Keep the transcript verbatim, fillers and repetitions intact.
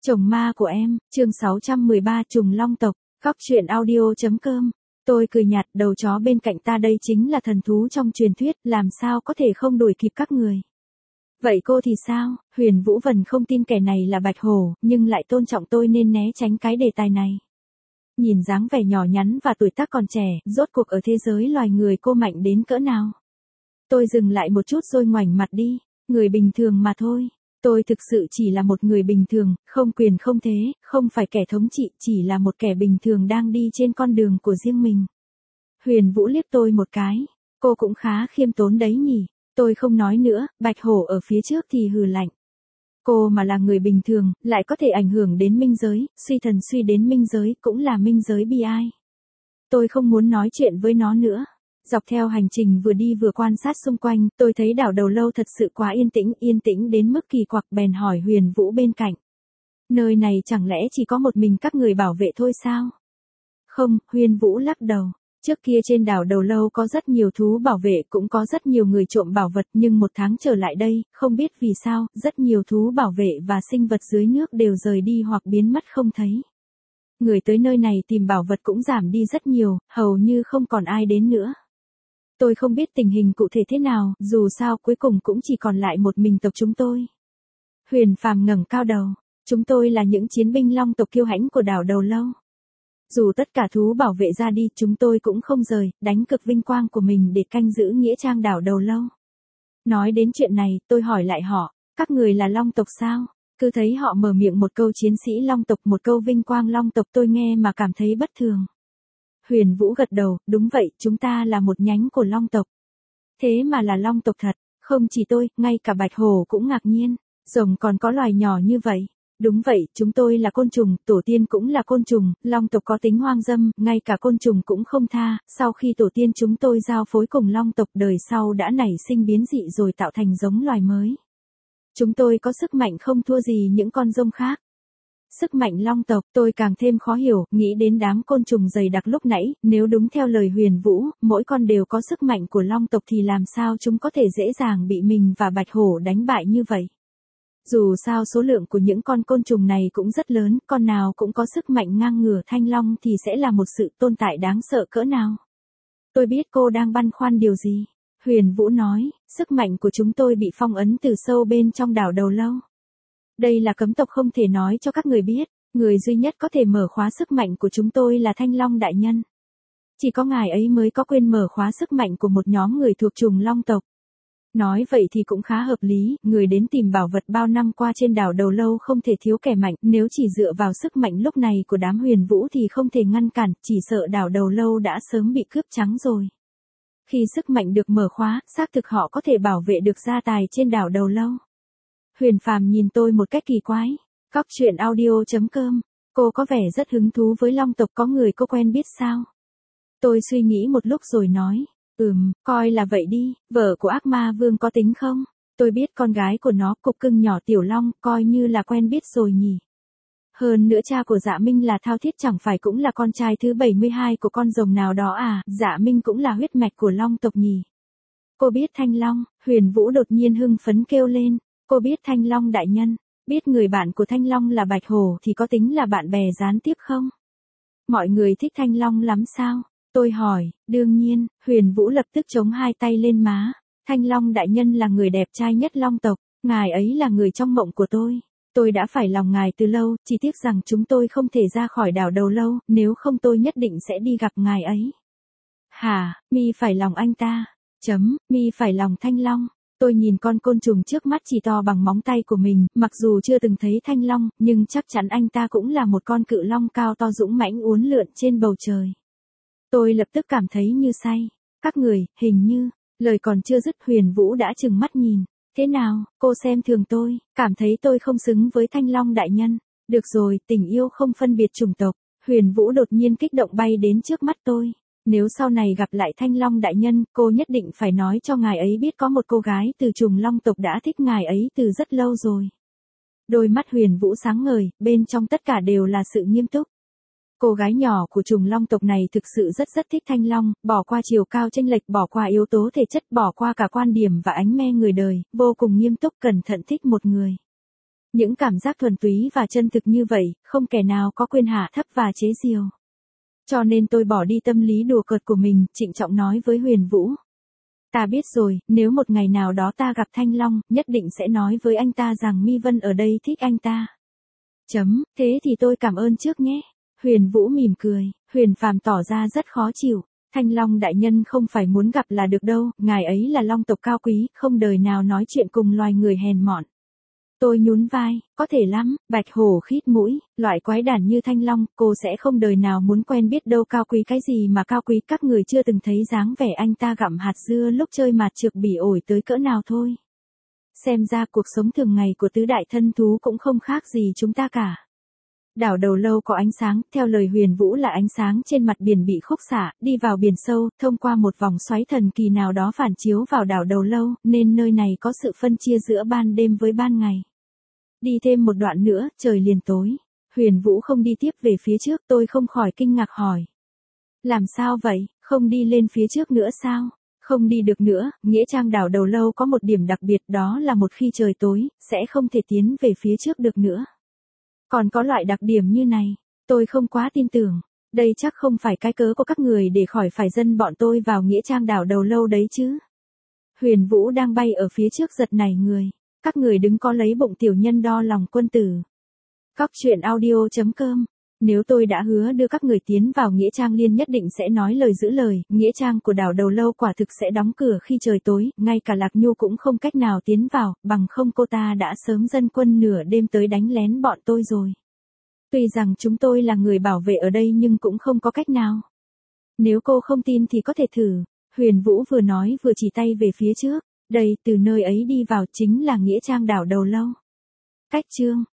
Chồng ma của em, chương sáu trăm mười ba trùng long tộc, góc truyện audio.com. Tôi cười nhạt, đầu chó bên cạnh ta đây chính là thần thú trong truyền thuyết, làm sao có thể không đuổi kịp các người. Vậy cô thì sao? Huyền Vũ Vân không tin kẻ này là bạch hổ, nhưng lại tôn trọng tôi nên né tránh cái đề tài này. Nhìn dáng vẻ nhỏ nhắn và tuổi tác còn trẻ, rốt cuộc ở thế giới loài người cô mạnh đến cỡ nào? Tôi dừng lại một chút rồi ngoảnh mặt đi, người bình thường mà thôi. Tôi thực sự chỉ là một người bình thường, không quyền không thế, không phải kẻ thống trị, chỉ là một kẻ bình thường đang đi trên con đường của riêng mình. Huyền Vũ liếc tôi một cái, cô cũng khá khiêm tốn đấy nhỉ. Tôi không nói nữa, bạch hổ ở phía trước thì hừ lạnh. Cô mà là người bình thường, lại có thể ảnh hưởng đến minh giới, suy thần suy đến minh giới, cũng là minh giới bi ai. Tôi không muốn nói chuyện với nó nữa. Dọc theo hành trình vừa đi vừa quan sát xung quanh, tôi thấy đảo Đầu Lâu thật sự quá yên tĩnh, yên tĩnh đến mức kỳ quặc, bèn hỏi Huyền Vũ bên cạnh. Nơi này chẳng lẽ chỉ có một mình các người bảo vệ thôi sao? Không, Huyền Vũ lắc đầu. Trước kia trên đảo Đầu Lâu có rất nhiều thú bảo vệ, cũng có rất nhiều người trộm bảo vật, nhưng một tháng trở lại đây, không biết vì sao, rất nhiều thú bảo vệ và sinh vật dưới nước đều rời đi hoặc biến mất không thấy. Người tới nơi này tìm bảo vật cũng giảm đi rất nhiều, hầu như không còn ai đến nữa. Tôi không biết tình hình cụ thể thế nào, dù sao cuối cùng cũng chỉ còn lại một mình tộc chúng tôi. Huyền Phàm ngẩng cao đầu, chúng tôi là những chiến binh long tộc kiêu hãnh của đảo Đầu Lâu. Dù tất cả thú bảo vệ ra đi, chúng tôi cũng không rời, đánh cực vinh quang của mình để canh giữ nghĩa trang đảo Đầu Lâu. Nói đến chuyện này, tôi hỏi lại họ, các người là long tộc sao? Cứ thấy họ mở miệng một câu chiến sĩ long tộc, một câu vinh quang long tộc, tôi nghe mà cảm thấy bất thường. Huyền Vũ gật đầu, đúng vậy, chúng ta là một nhánh của long tộc. Thế mà là long tộc thật, không chỉ tôi, ngay cả bạch hổ cũng ngạc nhiên, rồng còn có loài nhỏ như vậy. Đúng vậy, chúng tôi là côn trùng, tổ tiên cũng là côn trùng, long tộc có tính hoang dâm, ngay cả côn trùng cũng không tha, sau khi tổ tiên chúng tôi giao phối cùng long tộc đời sau đã nảy sinh biến dị rồi tạo thành giống loài mới. Chúng tôi có sức mạnh không thua gì những con rông khác. Sức mạnh long tộc, tôi càng thêm khó hiểu, nghĩ đến đám côn trùng dày đặc lúc nãy, nếu đúng theo lời Huyền Vũ, mỗi con đều có sức mạnh của long tộc thì làm sao chúng có thể dễ dàng bị mình và bạch hổ đánh bại như vậy. Dù sao số lượng của những con côn trùng này cũng rất lớn, con nào cũng có sức mạnh ngang ngửa thanh long thì sẽ là một sự tồn tại đáng sợ cỡ nào. Tôi biết cô đang băn khoăn điều gì. Huyền Vũ nói, sức mạnh của chúng tôi bị phong ấn từ sâu bên trong đảo Đầu Lâu. Đây là cấm tộc không thể nói cho các người biết, người duy nhất có thể mở khóa sức mạnh của chúng tôi là Thanh Long Đại Nhân. Chỉ có ngài ấy mới có quyền mở khóa sức mạnh của một nhóm người thuộc trùng long tộc. Nói vậy thì cũng khá hợp lý, người đến tìm bảo vật bao năm qua trên đảo Đầu Lâu không thể thiếu kẻ mạnh, nếu chỉ dựa vào sức mạnh lúc này của đám Huyền Vũ thì không thể ngăn cản, chỉ sợ đảo Đầu Lâu đã sớm bị cướp trắng rồi. Khi sức mạnh được mở khóa, xác thực họ có thể bảo vệ được gia tài trên đảo Đầu Lâu. Huyền Phàm nhìn tôi một cách kỳ quái. Góc truyện audio.com, cô có vẻ rất hứng thú với long tộc, có người cô quen biết sao? Tôi suy nghĩ một lúc rồi nói, ừm, coi là vậy đi, vợ của ác ma vương có tính không? Tôi biết con gái của nó, cục cưng nhỏ Tiểu Long, coi như là quen biết rồi nhỉ. Hơn nữa cha của Dạ Minh là Thao Thiết chẳng phải cũng là con trai thứ bảy mươi hai của con rồng nào đó à, Dạ Minh cũng là huyết mạch của long tộc nhỉ. Cô biết Thanh Long, Huyền Vũ đột nhiên hưng phấn kêu lên. Cô biết Thanh Long Đại Nhân, biết người bạn của Thanh Long là bạch hổ thì có tính là bạn bè gián tiếp không? Mọi người thích Thanh Long lắm sao? Tôi hỏi, đương nhiên, Huyền Vũ lập tức chống hai tay lên má. Thanh Long Đại Nhân là người đẹp trai nhất long tộc, ngài ấy là người trong mộng của tôi. Tôi đã phải lòng ngài từ lâu, chỉ tiếc rằng chúng tôi không thể ra khỏi đảo Đầu Lâu, nếu không tôi nhất định sẽ đi gặp ngài ấy. Hả, mi phải lòng anh ta, chấm, mi phải lòng Thanh Long. Tôi nhìn con côn trùng trước mắt chỉ to bằng móng tay của mình, mặc dù chưa từng thấy thanh long, nhưng chắc chắn anh ta cũng là một con cự long cao to dũng mãnh uốn lượn trên bầu trời. Tôi lập tức cảm thấy như say. Các người, hình như, lời còn chưa dứt Huyền Vũ đã trừng mắt nhìn. Thế nào, cô xem thường tôi, cảm thấy tôi không xứng với Thanh Long Đại Nhân. Được rồi, tình yêu không phân biệt chủng tộc. Huyền Vũ đột nhiên kích động bay đến trước mắt tôi. Nếu sau này gặp lại Thanh Long Đại Nhân, cô nhất định phải nói cho ngài ấy biết có một cô gái từ trùng long tộc đã thích ngài ấy từ rất lâu rồi. Đôi mắt Huyền Vũ sáng ngời, bên trong tất cả đều là sự nghiêm túc. Cô gái nhỏ của trùng long tộc này thực sự rất rất thích Thanh Long, bỏ qua chiều cao chênh lệch, bỏ qua yếu tố thể chất, bỏ qua cả quan điểm và ánh me người đời, vô cùng nghiêm túc cẩn thận thích một người. Những cảm giác thuần túy và chân thực như vậy, không kẻ nào có quyền hạ thấp và chế giễu. Cho nên tôi bỏ đi tâm lý đùa cợt của mình, trịnh trọng nói với Huyền Vũ. Ta biết rồi, nếu một ngày nào đó ta gặp Thanh Long, nhất định sẽ nói với anh ta rằng Mi Vân ở đây thích anh ta. Chấm, thế thì tôi cảm ơn trước nhé. Huyền Vũ mỉm cười, Huyền Phàm tỏ ra rất khó chịu. Thanh Long đại nhân không phải muốn gặp là được đâu, ngài ấy là long tộc cao quý, không đời nào nói chuyện cùng loài người hèn mọn. Tôi nhún vai, có thể lắm, Bạch Hổ khít mũi, loại quái đản như Thanh Long, cô sẽ không đời nào muốn quen biết đâu, cao quý cái gì mà cao quý, các người chưa từng thấy dáng vẻ anh ta gặm hạt dưa lúc chơi mạt trược bỉ ổi tới cỡ nào thôi. Xem ra cuộc sống thường ngày của tứ đại thân thú cũng không khác gì chúng ta cả. Đảo Đầu Lâu có ánh sáng, theo lời Huyền Vũ là ánh sáng trên mặt biển bị khúc xạ, đi vào biển sâu, thông qua một vòng xoáy thần kỳ nào đó phản chiếu vào đảo Đầu Lâu, nên nơi này có sự phân chia giữa ban đêm với ban ngày. Đi thêm một đoạn nữa, trời liền tối. Huyền Vũ không đi tiếp về phía trước, tôi không khỏi kinh ngạc hỏi. Làm sao vậy, không đi lên phía trước nữa sao? Không đi được nữa, nghĩa trang đảo Đầu Lâu có một điểm đặc biệt, đó là một khi trời tối, sẽ không thể tiến về phía trước được nữa. Còn có loại đặc điểm như này, tôi không quá tin tưởng. Đây chắc không phải cái cớ của các người để khỏi phải dân bọn tôi vào nghĩa trang đảo Đầu Lâu đấy chứ. Huyền Vũ đang bay ở phía trước giật nảy người. Các người đứng có lấy bụng tiểu nhân đo lòng quân tử. Cóc truyện audio chấm com. Nếu tôi đã hứa đưa các người tiến vào nghĩa trang Liên nhất định sẽ nói lời giữ lời, nghĩa trang của đảo Đầu Lâu quả thực sẽ đóng cửa khi trời tối, ngay cả Lạc Nhu cũng không cách nào tiến vào, bằng không cô ta đã sớm dân quân nửa đêm tới đánh lén bọn tôi rồi. Tuy rằng chúng tôi là người bảo vệ ở đây nhưng cũng không có cách nào. Nếu cô không tin thì có thể thử. Huyền Vũ vừa nói vừa chỉ tay về phía trước. Đây, từ nơi ấy đi vào chính là nghĩa trang đảo Đầu Lâu. Cách chương